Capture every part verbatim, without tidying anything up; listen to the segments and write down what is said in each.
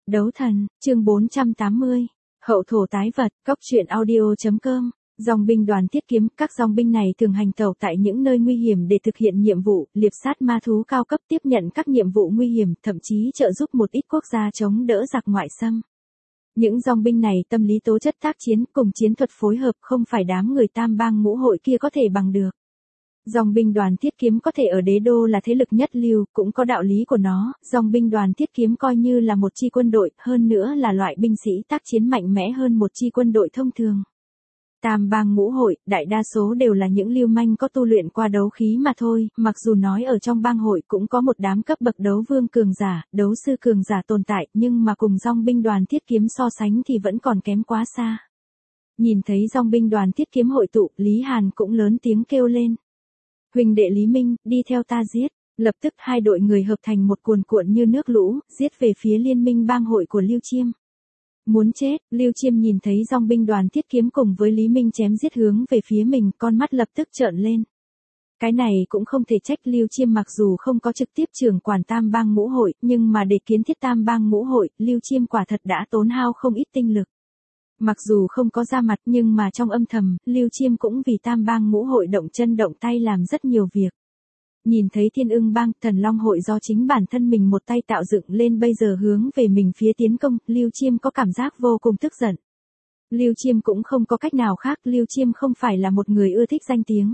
Đấu thần, chương bốn trăm tám mươi. Hậu thổ tái vật, cóc truyện audio.com. Dòng binh đoàn thiết kiếm, các dòng binh này thường hành tẩu tại những nơi nguy hiểm để thực hiện nhiệm vụ, liệp sát ma thú cao cấp, tiếp nhận các nhiệm vụ nguy hiểm, thậm chí trợ giúp một ít quốc gia chống đỡ giặc ngoại xâm. Những dòng binh này tâm lý tố chất tác chiến cùng chiến thuật phối hợp không phải đám người tam bang ngũ hội kia có thể bằng được. Dòng binh đoàn thiết kiếm có thể ở đế đô là thế lực nhất lưu, cũng có đạo lý của nó, dòng binh đoàn thiết kiếm coi như là một chi quân đội, hơn nữa là loại binh sĩ tác chiến mạnh mẽ hơn một chi quân đội thông thường. Tam bang ngũ hội, đại đa số đều là những lưu manh có tu luyện qua đấu khí mà thôi, mặc dù nói ở trong bang hội cũng có một đám cấp bậc đấu vương cường giả, đấu sư cường giả tồn tại, nhưng mà cùng dòng binh đoàn thiết kiếm so sánh thì vẫn còn kém quá xa. Nhìn thấy dòng binh đoàn thiết kiếm hội tụ, Lý Hàn cũng lớn tiếng kêu lên. Huỳnh đệ Lý Minh, đi theo ta giết. Lập tức hai đội người hợp thành một cuồn cuộn như nước lũ, giết về phía liên minh bang hội của Lưu Chiêm. Muốn chết, Lưu Chiêm nhìn thấy dòng binh đoàn thiết kiếm cùng với Lý Minh chém giết hướng về phía mình, con mắt lập tức trợn lên. Cái này cũng không thể trách Lưu Chiêm, mặc dù không có trực tiếp trưởng quản tam bang ngũ hội, nhưng mà để kiến thiết tam bang ngũ hội, Lưu Chiêm quả thật đã tốn hao không ít tinh lực. Mặc dù không có ra mặt nhưng mà trong âm thầm, Lưu Chiêm cũng vì tam bang ngũ hội động chân động tay làm rất nhiều việc. Nhìn thấy Thiên Ưng bang, Thần Long hội do chính bản thân mình một tay tạo dựng lên bây giờ hướng về mình phía tiến công, Lưu Chiêm có cảm giác vô cùng tức giận. Lưu Chiêm cũng không có cách nào khác, Lưu Chiêm không phải là một người ưa thích danh tiếng.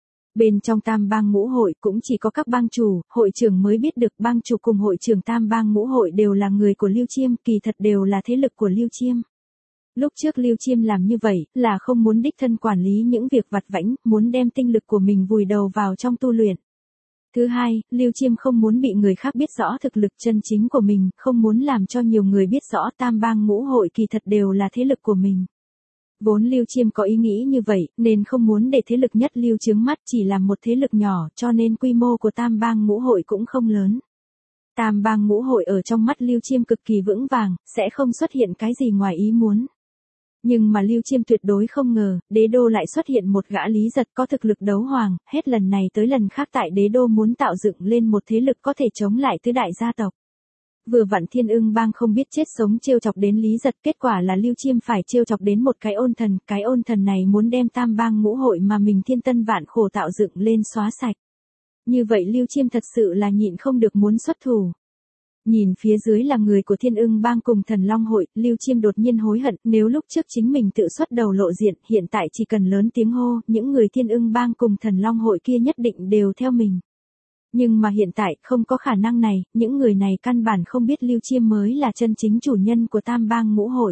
Bên trong tam bang ngũ hội cũng chỉ có các bang chủ, hội trưởng mới biết được bang chủ cùng hội trưởng tam bang ngũ hội đều là người của Lưu Chiêm, kỳ thật đều là thế lực của Lưu Chiêm. Lúc trước Lưu Chiêm làm như vậy, là không muốn đích thân quản lý những việc vặt vãnh, muốn đem tinh lực của mình vùi đầu vào trong tu luyện. Thứ hai, Lưu Chiêm không muốn bị người khác biết rõ thực lực chân chính của mình, không muốn làm cho nhiều người biết rõ tam bang ngũ hội kỳ thật đều là thế lực của mình. Vốn Lưu Chiêm có ý nghĩ như vậy, nên không muốn để thế lực nhất Lưu chướng mắt, chỉ là một thế lực nhỏ, cho nên quy mô của tam bang ngũ hội cũng không lớn. Tam bang ngũ hội ở trong mắt Lưu Chiêm cực kỳ vững vàng, sẽ không xuất hiện cái gì ngoài ý muốn. Nhưng mà Lưu Chiêm tuyệt đối không ngờ, đế đô lại xuất hiện một gã Lý Giật có thực lực đấu hoàng, hết lần này tới lần khác tại đế đô muốn tạo dựng lên một thế lực có thể chống lại tứ đại gia tộc. Vừa vặn Thiên Ưng bang không biết chết sống trêu chọc đến Lý Giật, kết quả là Lưu Chiêm phải trêu chọc đến một cái ôn thần, cái ôn thần này muốn đem tam bang ngũ hội mà mình thiên tân vạn khổ tạo dựng lên xóa sạch. Như vậy Lưu Chiêm thật sự là nhịn không được muốn xuất thủ. Nhìn phía dưới là người của Thiên Ưng bang cùng Thần Long hội, Lưu Chiêm đột nhiên hối hận, nếu lúc trước chính mình tự xuất đầu lộ diện, hiện tại chỉ cần lớn tiếng hô, những người Thiên Ưng bang cùng Thần Long hội kia nhất định đều theo mình. Nhưng mà hiện tại, không có khả năng này, những người này căn bản không biết Lưu Chiêm mới là chân chính chủ nhân của tam bang ngũ hội.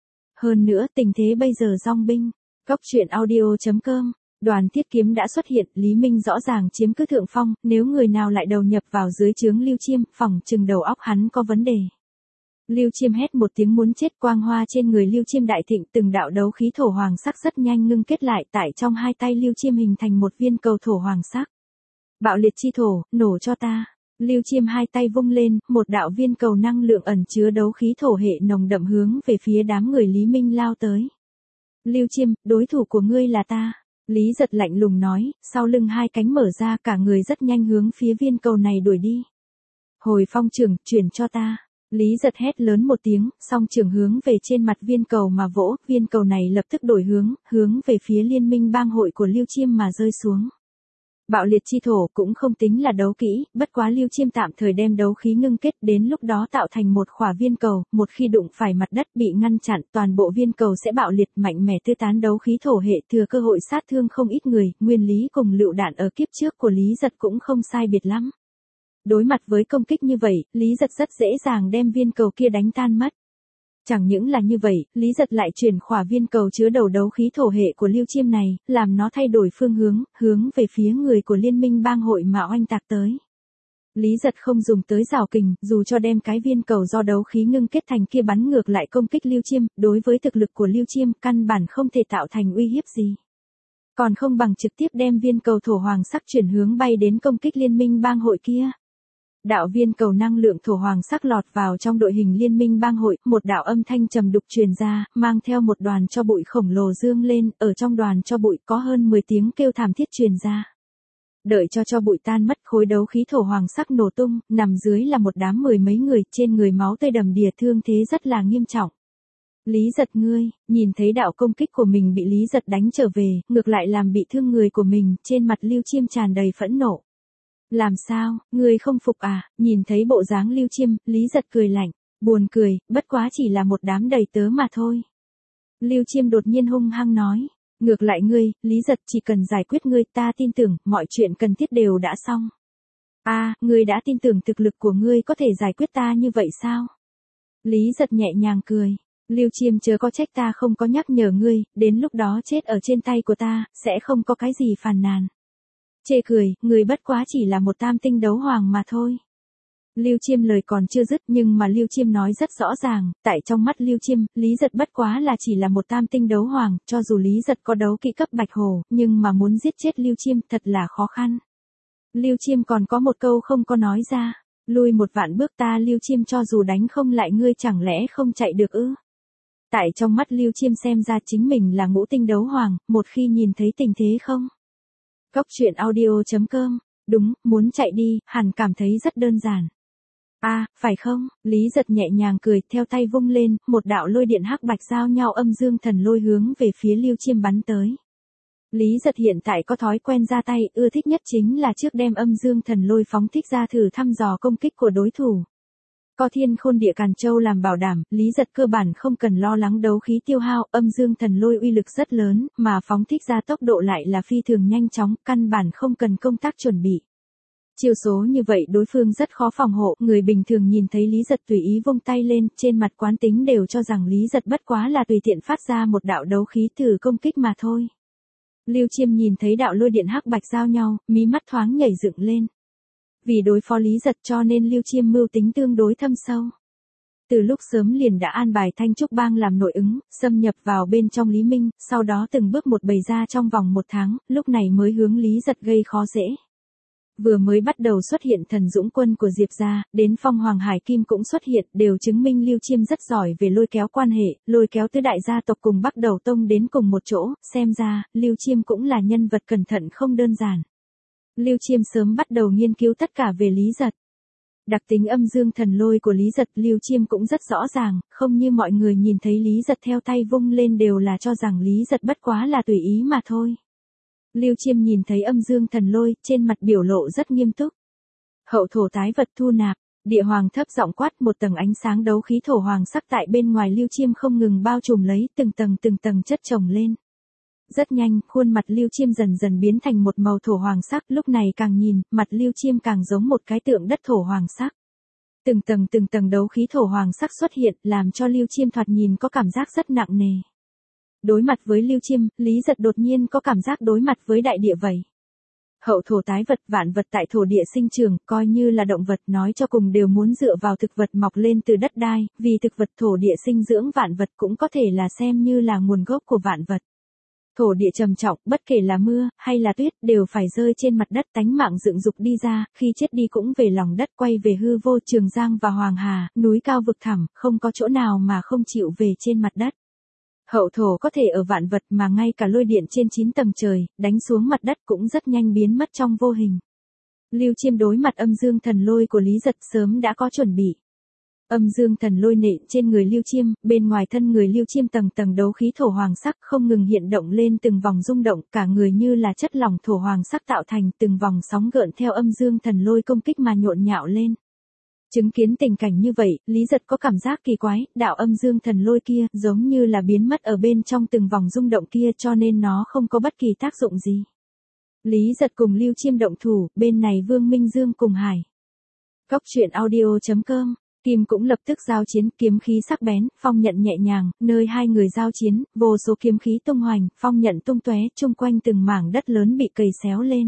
Hơn nữa, tình thế bây giờ dòng binh, cóc truyện audio.com. Đoàn thiết kiếm đã xuất hiện, Lý Minh rõ ràng chiếm cứ thượng phong, nếu người nào lại đầu nhập vào dưới trướng Lưu Chiêm, phỏng chừng đầu óc hắn có vấn đề. Lưu Chiêm hét một tiếng muốn chết, quang hoa trên người Lưu Chiêm đại thịnh, từng đạo đấu khí thổ hoàng sắc rất nhanh ngưng kết lại, tại trong hai tay Lưu Chiêm hình thành một viên cầu thổ hoàng sắc. Bạo liệt chi thổ, nổ cho ta. Lưu Chiêm hai tay vung lên, một đạo viên cầu năng lượng ẩn chứa đấu khí thổ hệ nồng đậm hướng về phía đám người Lý Minh lao tới. Lưu Chiêm, đối thủ của ngươi là ta. Lý Giật lạnh lùng nói, sau lưng hai cánh mở ra, cả người rất nhanh hướng phía viên cầu này đuổi đi. Hồi phong trưởng, chuyển cho ta. Lý Giật hét lớn một tiếng, song trưởng hướng về trên mặt viên cầu mà vỗ, viên cầu này lập tức đổi hướng, hướng về phía liên minh bang hội của Lưu Chiêm mà rơi xuống. Bạo liệt chi thổ cũng không tính là đấu kỹ, bất quá Lưu Chiêm tạm thời đem đấu khí ngưng kết, đến lúc đó tạo thành một khỏa viên cầu, một khi đụng phải mặt đất bị ngăn chặn, toàn bộ viên cầu sẽ bạo liệt, mạnh mẽ tứ tán đấu khí thổ hệ, thừa cơ hội sát thương không ít người, nguyên lý cùng lựu đạn ở kiếp trước của Lý Giật cũng không sai biệt lắm. Đối mặt với công kích như vậy, Lý Giật rất dễ dàng đem viên cầu kia đánh tan mất. Chẳng những là như vậy, Lý Giật lại chuyển khỏa viên cầu chứa đầu đấu khí thổ hệ của Lưu Chiêm này, làm nó thay đổi phương hướng, hướng về phía người của liên minh bang hội mà oanh tạc tới. Lý Giật không dùng tới rào kình, dù cho đem cái viên cầu do đấu khí ngưng kết thành kia bắn ngược lại công kích Lưu Chiêm, đối với thực lực của Lưu Chiêm, căn bản không thể tạo thành uy hiếp gì. Còn không bằng trực tiếp đem viên cầu thổ hoàng sắc chuyển hướng bay đến công kích liên minh bang hội kia. Đạo viên cầu năng lượng thổ hoàng sắc lọt vào trong đội hình liên minh bang hội, một đạo âm thanh trầm đục truyền ra, mang theo một đoàn cho bụi khổng lồ dương lên, ở trong đoàn cho bụi có hơn mười tiếng kêu thảm thiết truyền ra. Đợi cho cho bụi tan mất, khối đấu khí thổ hoàng sắc nổ tung, nằm dưới là một đám mười mấy người, trên người máu tươi đầm đìa, thương thế rất là nghiêm trọng. Lý Giật ngươi, nhìn thấy đạo công kích của mình bị Lý Giật đánh trở về, ngược lại làm bị thương người của mình, trên mặt Lưu Chiêm tràn đầy phẫn nộ. Làm sao, ngươi không phục à? Nhìn thấy bộ dáng Lưu Chiêm, Lý Giật cười lạnh, buồn cười, bất quá chỉ là một đám đầy tớ mà thôi. Lưu Chiêm đột nhiên hung hăng nói, ngược lại ngươi, Lý Giật, chỉ cần giải quyết ngươi, ta tin tưởng, mọi chuyện cần thiết đều đã xong. A, à, ngươi đã tin tưởng thực lực của ngươi có thể giải quyết ta như vậy sao? Lý Giật nhẹ nhàng cười, Lưu Chiêm chớ có trách ta không có nhắc nhở ngươi, đến lúc đó chết ở trên tay của ta, sẽ không có cái gì phàn nàn. Chê cười, ngươi bất quá chỉ là một tam tinh đấu hoàng mà thôi. Lưu Chiêm lời còn chưa dứt nhưng mà Lưu Chiêm nói rất rõ ràng, tại trong mắt Lưu Chiêm, Lý Giật bất quá là chỉ là một tam tinh đấu hoàng, cho dù Lý Giật có đấu kỹ cấp bạch hổ, nhưng mà muốn giết chết Lưu Chiêm thật là khó khăn. Lưu Chiêm còn có một câu không có nói ra, lui một vạn bước, ta Lưu Chiêm cho dù đánh không lại ngươi chẳng lẽ không chạy được ư? Tại trong mắt Lưu Chiêm xem ra chính mình là ngũ tinh đấu hoàng, một khi nhìn thấy tình thế không? Cốc truyện audio chấm com, đúng, muốn chạy đi, hẳn cảm thấy rất đơn giản. A, à, phải không? Lý Giật nhẹ nhàng cười, theo tay vung lên, một đạo lôi điện hắc bạch giao nhau âm dương thần lôi hướng về phía Lưu Chiêm bắn tới. Lý Giật hiện tại có thói quen ra tay, ưa thích nhất chính là trước đem âm dương thần lôi phóng thích ra thử thăm dò công kích của đối thủ. Có Thiên Khôn Địa Càn Châu làm bảo đảm, Lý Giật cơ bản không cần lo lắng đấu khí tiêu hao, âm dương thần lôi uy lực rất lớn, mà phóng thích ra tốc độ lại là phi thường nhanh chóng, căn bản không cần công tác chuẩn bị. Chiêu số như vậy đối phương rất khó phòng hộ, người bình thường nhìn thấy Lý Giật tùy ý vung tay lên, trên mặt quán tính đều cho rằng Lý Giật bất quá là tùy tiện phát ra một đạo đấu khí thử công kích mà thôi. Lưu Chiêm nhìn thấy đạo lôi điện hắc bạch giao nhau, mí mắt thoáng nhảy dựng lên. Vì đối phó Lý Giật cho nên Lưu Chiêm mưu tính tương đối thâm sâu. Từ lúc sớm liền đã an bài Thanh Trúc Bang làm nội ứng, xâm nhập vào bên trong Lý Minh, sau đó từng bước một bày ra trong vòng một tháng, lúc này mới hướng Lý Giật gây khó dễ. Vừa mới bắt đầu xuất hiện thần dũng quân của Diệp gia, đến Phong Hoàng Hải Kim cũng xuất hiện, đều chứng minh Lưu Chiêm rất giỏi về lôi kéo quan hệ, lôi kéo tứ đại gia tộc cùng Bắc Đầu Tông đến cùng một chỗ, xem ra, Lưu Chiêm cũng là nhân vật cẩn thận không đơn giản. Lưu Chiêm sớm bắt đầu nghiên cứu tất cả về Lý Giật. Đặc tính âm dương thần lôi của Lý Giật Lưu Chiêm cũng rất rõ ràng, không như mọi người nhìn thấy Lý Giật theo tay vung lên đều là cho rằng Lý Giật bất quá là tùy ý mà thôi. Lưu Chiêm nhìn thấy âm dương thần lôi, trên mặt biểu lộ rất nghiêm túc. Hậu thổ tái vật thu nạp, địa hoàng thấp giọng quát, một tầng ánh sáng đấu khí thổ hoàng sắc tại bên ngoài Lưu Chiêm không ngừng bao trùm lấy, từng tầng từng tầng chất chồng lên. Rất nhanh, khuôn mặt Lưu Chiêm dần dần biến thành một màu thổ hoàng sắc, lúc này càng nhìn, mặt Lưu Chiêm càng giống một cái tượng đất thổ hoàng sắc. Từng tầng từng tầng đấu khí thổ hoàng sắc xuất hiện, làm cho Lưu Chiêm thoạt nhìn có cảm giác rất nặng nề. Đối mặt với Lưu Chiêm, Lý Giật đột nhiên có cảm giác đối mặt với đại địa vậy. Hậu thổ tái vật, vạn vật tại thổ địa sinh trường, coi như là động vật nói cho cùng đều muốn dựa vào thực vật mọc lên từ đất đai, vì thực vật thổ địa sinh dưỡng vạn vật cũng có thể là xem như là nguồn gốc của vạn vật. Thổ địa trầm trọng, bất kể là mưa, hay là tuyết, đều phải rơi trên mặt đất, tánh mạng dựng dục đi ra, khi chết đi cũng về lòng đất, quay về hư vô. Trường Giang và Hoàng Hà, núi cao vực thẳm, không có chỗ nào mà không chịu về trên mặt đất. Hậu thổ có thể ở vạn vật mà ngay cả lôi điện trên chín tầng trời, đánh xuống mặt đất cũng rất nhanh biến mất trong vô hình. Lưu Chiêm đối mặt âm dương thần lôi của Lý Giật sớm đã có chuẩn bị. Âm dương thần lôi nện trên người Lưu Chiêm, bên ngoài thân người Lưu Chiêm tầng tầng đấu khí thổ hoàng sắc không ngừng hiện động lên, từng vòng rung động, cả người như là chất lỏng thổ hoàng sắc tạo thành, từng vòng sóng gợn theo âm dương thần lôi công kích mà nhộn nhạo lên. Chứng kiến tình cảnh như vậy, Lý Giật có cảm giác kỳ quái, đạo âm dương thần lôi kia giống như là biến mất ở bên trong từng vòng rung động kia, cho nên nó không có bất kỳ tác dụng gì. Lý Giật cùng Lưu Chiêm động thủ, bên này Vương Minh Dương cùng Hải. Cốc truyện audio chấm com, Kim cũng lập tức giao chiến, kiếm khí sắc bén, phong nhận nhẹ nhàng, nơi hai người giao chiến, vô số kiếm khí tung hoành, phong nhận tung tóe, chung quanh từng mảng đất lớn bị cầy xéo lên.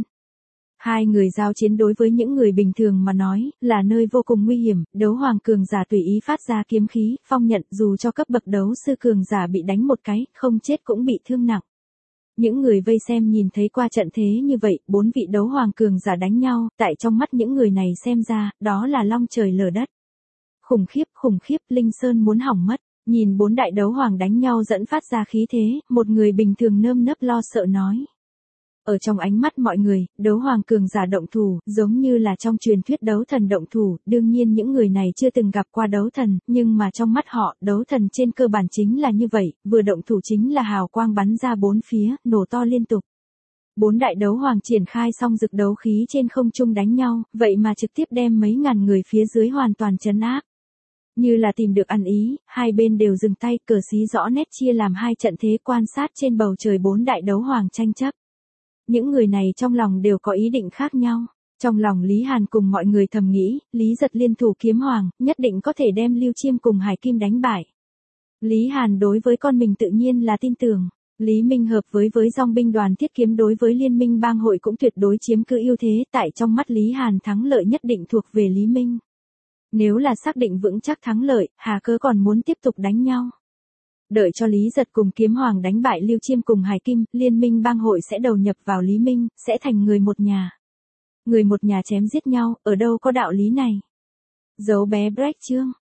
Hai người giao chiến đối với những người bình thường mà nói, là nơi vô cùng nguy hiểm, đấu hoàng cường giả tùy ý phát ra kiếm khí, phong nhận, dù cho cấp bậc đấu sư cường giả bị đánh một cái, không chết cũng bị thương nặng. Những người vây xem nhìn thấy qua trận thế như vậy, bốn vị đấu hoàng cường giả đánh nhau, tại trong mắt những người này xem ra, đó là long trời lở đất. Khủng khiếp, khủng khiếp, Linh Sơn muốn hỏng mất, nhìn bốn đại đấu hoàng đánh nhau dẫn phát ra khí thế, một người bình thường nơm nớp lo sợ nói. Ở trong ánh mắt mọi người, đấu hoàng cường giả động thủ, giống như là trong truyền thuyết đấu thần động thủ, đương nhiên những người này chưa từng gặp qua đấu thần, nhưng mà trong mắt họ, đấu thần trên cơ bản chính là như vậy, vừa động thủ chính là hào quang bắn ra bốn phía, nổ to liên tục. Bốn đại đấu hoàng triển khai xong rực đấu khí trên không trung đánh nhau, vậy mà trực tiếp đem mấy ngàn người phía dưới hoàn toàn trấn áp. Như là tìm được ăn ý, hai bên đều dừng tay, cờ xí rõ nét chia làm hai trận thế quan sát trên bầu trời bốn đại đấu hoàng tranh chấp. Những người này trong lòng đều có ý định khác nhau. Trong lòng Lý Hàn cùng mọi người thầm nghĩ, Lý Giật liên thủ kiếm hoàng, nhất định có thể đem Lưu Chiêm cùng Hải Kim đánh bại. Lý Hàn đối với con mình tự nhiên là tin tưởng. Lý Minh hợp với với dòng binh đoàn thiết kiếm đối với liên minh bang hội cũng tuyệt đối chiếm cứ ưu thế, tại trong mắt Lý Hàn thắng lợi nhất định thuộc về Lý Minh. Nếu là xác định vững chắc thắng lợi, hà cớ còn muốn tiếp tục đánh nhau. Đợi cho Lý Giật cùng kiếm hoàng đánh bại Lưu Chiêm cùng Hải Kim, liên minh bang hội sẽ đầu nhập vào Lý Minh, sẽ thành người một nhà. Người một nhà chém giết nhau, ở đâu có đạo lý này? Dấu bé break chương.